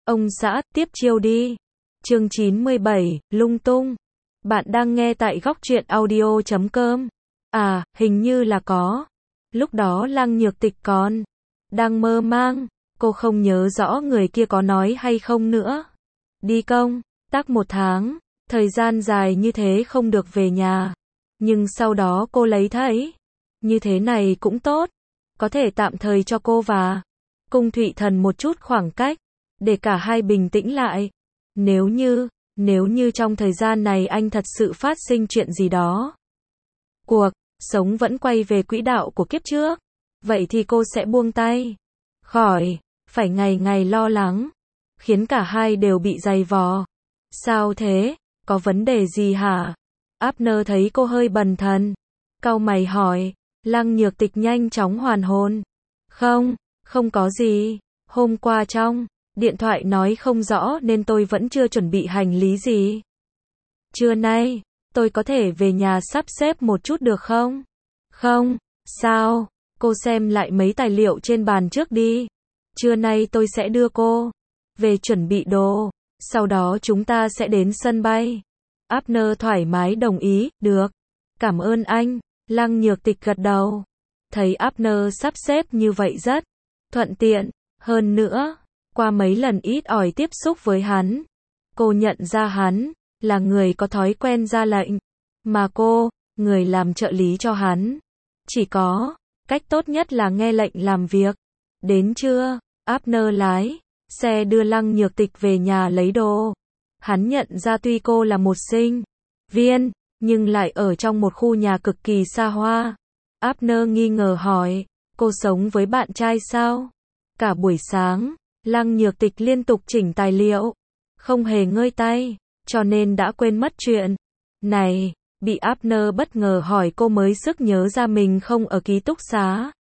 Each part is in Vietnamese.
Ông xã, tiếp chiêu đi. Chương 97, lung tung. Bạn đang nghe tại góc truyện audio.com. À, hình như là có. Lúc đó Lăng Nhược Tịch còn đang mơ mang, cô không nhớ rõ người kia có nói hay không nữa. Đi công tác 1 tháng, thời gian dài như thế không được về nhà. Nhưng sau đó cô lấy thấy, như thế này cũng tốt, có thể tạm thời cho cô và Cung Thụy Thần một chút khoảng cách, để cả hai bình tĩnh lại. Nếu như trong thời gian này anh thật sự phát sinh chuyện gì đó, cuộc sống vẫn quay về quỹ đạo của kiếp trước, vậy thì cô sẽ buông tay, khỏi phải ngày ngày lo lắng, khiến cả hai đều bị dày vò. Sao thế? Có vấn đề gì hả? Abner thấy cô hơi bần thần, cau mày hỏi. Lăng Nhược Tịch nhanh chóng hoàn hồn. Không có gì. Hôm qua trong điện thoại nói không rõ nên tôi vẫn chưa chuẩn bị hành lý gì. Trưa nay, tôi có thể về nhà sắp xếp một chút được không? Không, sao? Cô xem lại mấy tài liệu trên bàn trước đi. Trưa nay tôi sẽ đưa cô về chuẩn bị đồ, sau đó chúng ta sẽ đến sân bay. Abner thoải mái đồng ý, được. Cảm ơn anh. Lăng Nhược Tịch gật đầu. Thấy Abner sắp xếp như vậy rất thuận tiện. Hơn nữa, qua mấy lần ít ỏi tiếp xúc với hắn, cô nhận ra hắn là người có thói quen ra lệnh, mà cô, người làm trợ lý cho hắn, chỉ có cách tốt nhất là nghe lệnh làm việc. Đến trưa, Abner lái xe đưa Lăng Nhược Tịch về nhà lấy đồ. Hắn nhận ra tuy cô là một sinh viên, nhưng lại ở trong một khu nhà cực kỳ xa hoa. Abner nghi ngờ hỏi, cô sống với bạn trai sao? Cả buổi sáng, Lăng Nhược Tịch liên tục chỉnh tài liệu, không hề ngơi tay, cho nên đã quên mất chuyện này. Bị Abner bất ngờ hỏi cô mới sực nhớ ra mình không ở ký túc xá,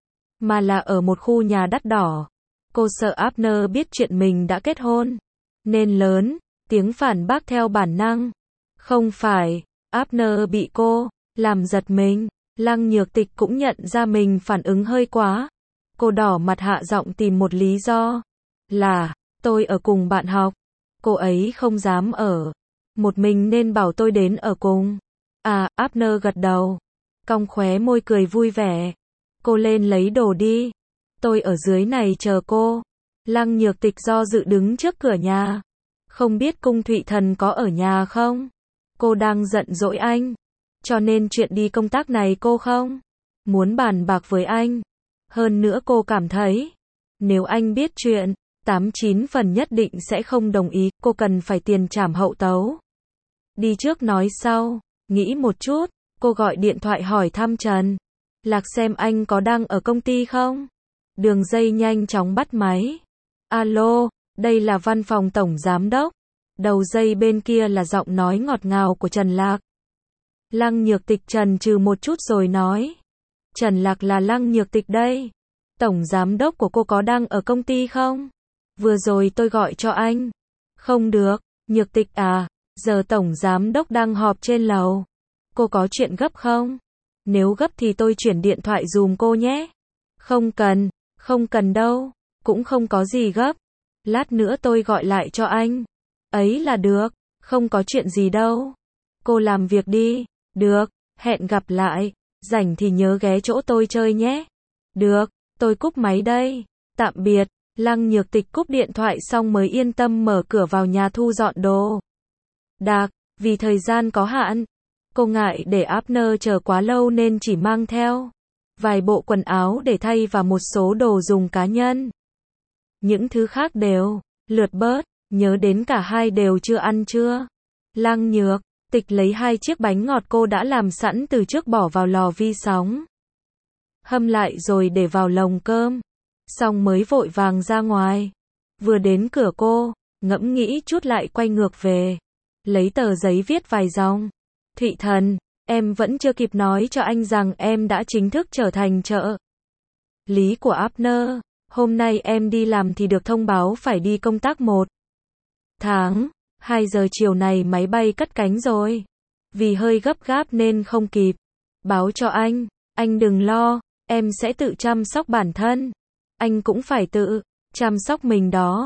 mà là ở một khu nhà đắt đỏ. Cô sợ Abner biết chuyện mình đã kết hôn, nên lớn tiếng phản bác theo bản năng. Không phải. Abner bị cô làm giật mình. Lăng Nhược Tịch cũng nhận ra mình phản ứng hơi quá. Cô đỏ mặt hạ giọng tìm một lý do. Là, tôi ở cùng bạn học. Cô ấy không dám ở một mình nên bảo tôi đến ở cùng. À, Abner gật đầu, cong khóe môi cười vui vẻ. Cô lên lấy đồ đi. Tôi ở dưới này chờ cô. Lăng Nhược Tịch do dự đứng trước cửa nhà. Không biết Cung Thụy Thần có ở nhà không? Cô đang giận dỗi anh, cho nên chuyện đi công tác này cô không muốn bàn bạc với anh. Hơn nữa cô cảm thấy, nếu anh biết chuyện, 89 phần nhất định sẽ không đồng ý. Cô cần phải tiền trảm hậu tấu. Đi trước nói sau. Nghĩ một chút, cô gọi điện thoại hỏi thăm Trần Lạc xem anh có đang ở công ty không. Đường dây nhanh chóng bắt máy. Alo, đây là văn phòng tổng giám đốc. Đầu dây bên kia là giọng nói ngọt ngào của Trần Lạc. Lăng Nhược Tịch chần chừ một chút rồi nói. Trần Lạc là Lăng Nhược Tịch đây. Tổng giám đốc của cô có đang ở công ty không? Vừa rồi tôi gọi cho anh. Không được. Nhược Tịch à, giờ tổng giám đốc đang họp trên lầu. Cô có chuyện gấp không? Nếu gấp thì tôi chuyển điện thoại giùm cô nhé. Không cần đâu. Cũng không có gì gấp. Lát nữa tôi gọi lại cho anh ấy là được. Không có chuyện gì đâu. Cô làm việc đi. Được, hẹn gặp lại. Rảnh thì nhớ ghé chỗ tôi chơi nhé. Được, tôi cúp máy đây. Tạm biệt. Lăng Nhược Tịch cúp điện thoại xong mới yên tâm mở cửa vào nhà thu dọn đồ đạc. Vì thời gian có hạn, cô ngại để Abner chờ quá lâu nên chỉ mang theo vài bộ quần áo để thay và một số đồ dùng cá nhân. Những thứ khác đều lượt bớt. Nhớ đến cả hai đều chưa ăn trưa. Lăng Nhược Tịch lấy 2 chiếc bánh ngọt cô đã làm sẵn từ trước bỏ vào lò vi sóng, hâm lại rồi để vào lồng cơm, xong mới vội vàng ra ngoài. Vừa đến cửa cô ngẫm nghĩ chút lại quay ngược về, lấy tờ giấy viết vài dòng. Thụy Thần, em vẫn chưa kịp nói cho anh rằng em đã chính thức trở thành trợ lý của Abner. Hôm nay em đi làm thì được thông báo phải đi công tác 1 tháng. 2 giờ chiều này máy bay cất cánh rồi. Vì hơi gấp gáp nên không kịp báo cho anh đừng lo, em sẽ tự chăm sóc bản thân. Anh cũng phải tự chăm sóc mình đó.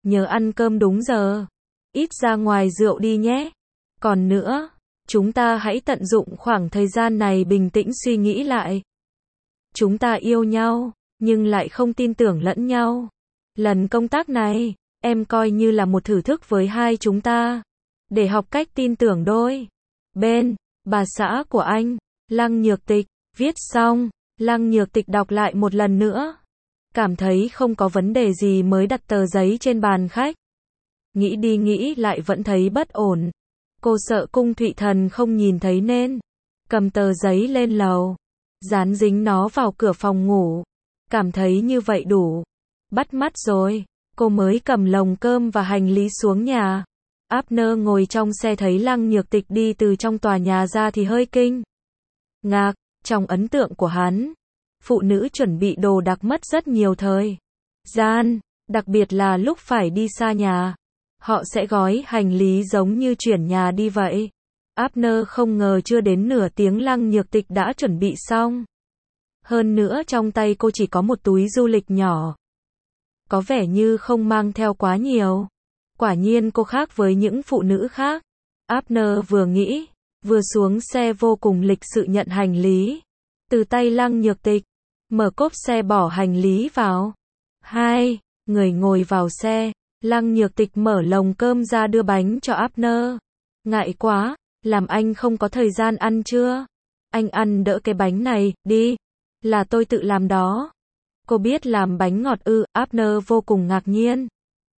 nhớ ăn cơm đúng giờ. Ít ra ngoài rượu đi nhé. Còn nữa, chúng ta hãy tận dụng khoảng thời gian này bình tĩnh suy nghĩ lại. Chúng ta yêu nhau, nhưng lại không tin tưởng lẫn nhau. Lần công tác này, em coi như là một thử thức với hai chúng ta. Để học cách tin tưởng đôi bên. Bà xã của anh, Lăng Nhược Tịch, viết xong, Lăng Nhược Tịch đọc lại một lần nữa. Cảm thấy không có vấn đề gì mới đặt tờ giấy trên bàn khách. Nghĩ đi nghĩ lại vẫn thấy bất ổn. Cô sợ Cung Thụy Thần không nhìn thấy nên cầm tờ giấy lên lầu, dán dính nó vào cửa phòng ngủ. Cảm thấy như vậy đủ bắt mắt rồi, cô mới cầm lồng cơm và hành lý xuống nhà. Abner ngồi trong xe thấy Lăng Nhược Tịch đi từ trong tòa nhà ra thì hơi kinh ngạc. Trong ấn tượng của hắn, phụ nữ chuẩn bị đồ đạc mất rất nhiều thời gian, đặc biệt là lúc phải đi xa nhà. Họ sẽ gói hành lý giống như chuyển nhà đi vậy. Abner không ngờ chưa đến nửa tiếng Lăng Nhược Tịch đã chuẩn bị xong. Hơn nữa trong tay cô chỉ có một túi du lịch nhỏ. Có vẻ như không mang theo quá nhiều. Quả nhiên cô khác với những phụ nữ khác. Abner vừa nghĩ, vừa xuống xe vô cùng lịch sự nhận hành lý từ tay Lăng Nhược Tịch, mở cốp xe bỏ hành lý vào. Hai người ngồi vào xe, Lăng Nhược Tịch mở lồng cơm ra đưa bánh cho Abner. Ngại quá, làm anh không có thời gian ăn chưa? Anh ăn đỡ cái bánh này, đi. Là tôi tự làm đó. Cô biết làm bánh ngọt ư? Abner vô cùng ngạc nhiên.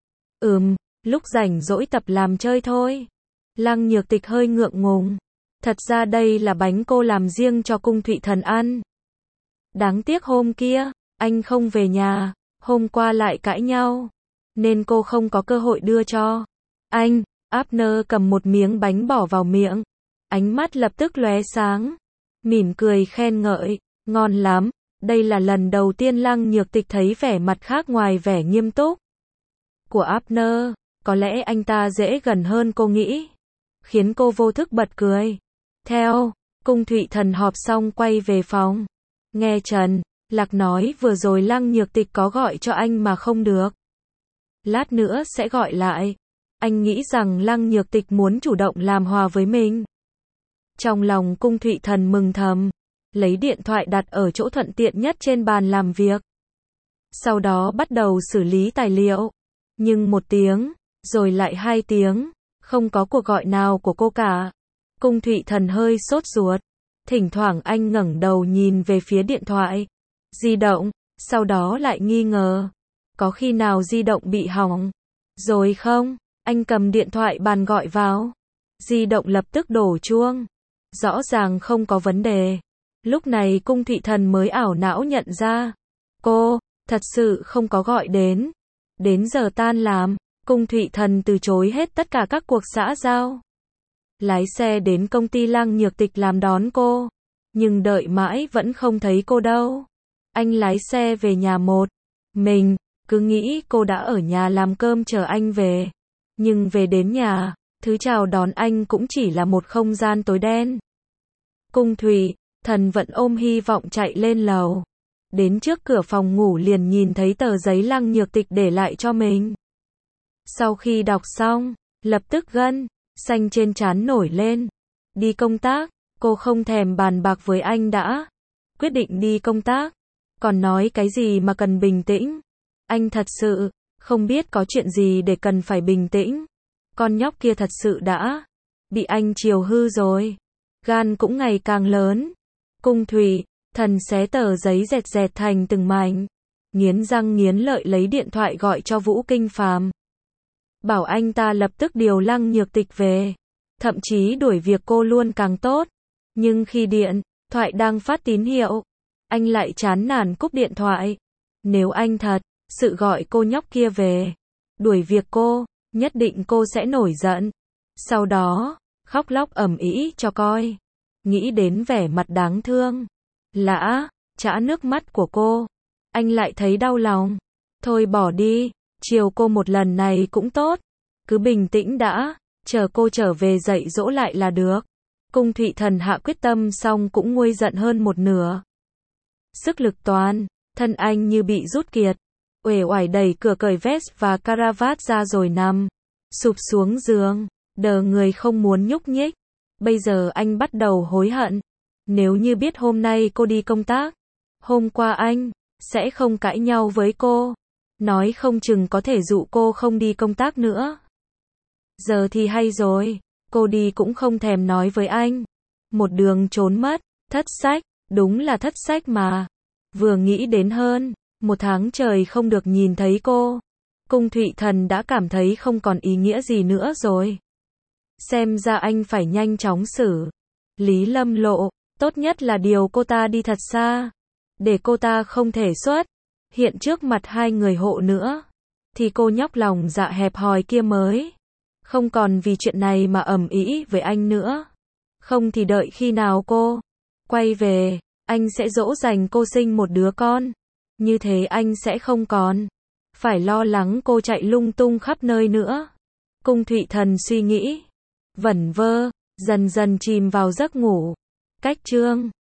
Lúc rảnh rỗi tập làm chơi thôi. Lăng Nhược Tịch hơi ngượng ngùng. Thật ra đây là bánh cô làm riêng cho Cung Thụy Thần ăn. Đáng tiếc hôm kia, anh không về nhà, hôm qua lại cãi nhau, nên cô không có cơ hội đưa cho anh. Abner cầm một miếng bánh bỏ vào miệng. Ánh mắt lập tức lóe sáng. Mỉm cười khen ngợi. Ngon lắm. Đây là lần đầu tiên Lăng Nhược Tịch thấy vẻ mặt khác ngoài vẻ nghiêm túc của Abner. Có lẽ anh ta dễ gần hơn cô nghĩ, khiến cô vô thức bật cười. Theo, Cung Thụy Thần họp xong quay về phòng. Nghe Trần Lạc nói vừa rồi Lăng Nhược Tịch có gọi cho anh mà không được. Lát nữa sẽ gọi lại. Anh nghĩ rằng Lăng Nhược Tịch muốn chủ động làm hòa với mình. Trong lòng Cung Thụy Thần mừng thầm, lấy điện thoại đặt ở chỗ thuận tiện nhất trên bàn làm việc. Sau đó bắt đầu xử lý tài liệu. Nhưng 1 tiếng, rồi lại 2 tiếng, không có cuộc gọi nào của cô cả. Cung Thụy Thần hơi sốt ruột. Thỉnh thoảng anh ngẩng đầu nhìn về phía điện thoại di động, sau đó lại nghi ngờ. Có khi nào di động bị hỏng rồi không? Anh cầm điện thoại bàn gọi vào. Di động lập tức đổ chuông. Rõ ràng không có vấn đề. Lúc này Cung Thụy Thần mới ảo não nhận ra. Cô, thật sự không có gọi đến. Đến giờ tan làm, Cung Thụy Thần từ chối hết tất cả các cuộc xã giao. Lái xe đến công ty Lăng Nhược Tịch làm đón cô. Nhưng đợi mãi vẫn không thấy cô đâu. Anh lái xe về nhà một mình, cứ nghĩ cô đã ở nhà làm cơm chờ anh về. Nhưng về đến nhà, thứ chào đón anh cũng chỉ là một không gian tối đen. Cung Thụy Thần vẫn ôm hy vọng chạy lên lầu. Đến trước cửa phòng ngủ liền nhìn thấy tờ giấy Lăng Nhược Tịch để lại cho mình. Sau khi đọc xong, lập tức gân xanh trên trán nổi lên. Đi công tác, cô không thèm bàn bạc với anh đã. Quyết định đi công tác. Còn nói cái gì mà cần bình tĩnh. Anh thật sự không biết có chuyện gì để cần phải bình tĩnh. Con nhóc kia thật sự đã bị anh chiều hư rồi. Gan cũng ngày càng lớn. Cung Thụy Thần xé tờ giấy dẹt dẹt thành từng mảnh. Nghiến răng nghiến lợi lấy điện thoại gọi cho Vũ Kinh Phàm. Bảo anh ta lập tức điều Lăng Nhược Tịch về. Thậm chí đuổi việc cô luôn càng tốt. Nhưng khi điện thoại đang phát tín hiệu, anh lại chán nản cúp điện thoại. Nếu anh thật sự gọi cô nhóc kia về, đuổi việc cô, nhất định cô sẽ nổi giận. Sau đó, khóc lóc ầm ĩ cho coi. Nghĩ đến vẻ mặt đáng thương, lã chã nước mắt của cô, anh lại thấy đau lòng. Thôi bỏ đi, chiều cô một lần này cũng tốt. Cứ bình tĩnh đã, chờ cô trở về dạy dỗ lại là được. Cung Thụy Thần hạ quyết tâm xong cũng nguôi giận hơn một nửa. Sức lực toàn thân anh như bị rút kiệt. uể oải đẩy cửa cởi vest và caravat ra rồi nằm sụp xuống giường, đờ người không muốn nhúc nhích. Bây giờ anh bắt đầu hối hận. Nếu như biết hôm nay cô đi công tác, hôm qua anh sẽ không cãi nhau với cô, nói không chừng có thể dụ cô không đi công tác nữa. Giờ thì hay rồi, cô đi cũng không thèm nói với anh. Một đường trốn mất, thất sách, đúng là thất sách mà. Vừa nghĩ đến hơn, 1 tháng trời không được nhìn thấy cô, Cung Thụy Thần đã cảm thấy không còn ý nghĩa gì nữa rồi. Xem ra anh phải nhanh chóng xử Lý Lâm Lộ, tốt nhất là điều cô ta đi thật xa, để cô ta không thể xuất hiện trước mặt hai người hộ nữa, thì cô nhóc lòng dạ hẹp hòi kia mới không còn vì chuyện này mà ầm ĩ với anh nữa. Không thì đợi khi nào cô quay về, anh sẽ dỗ dành cô sinh một đứa con. Như thế anh sẽ không còn phải lo lắng cô chạy lung tung khắp nơi nữa. Cung Thụy Thần suy nghĩ vẩn vơ, dần dần chìm vào giấc ngủ. Cách chương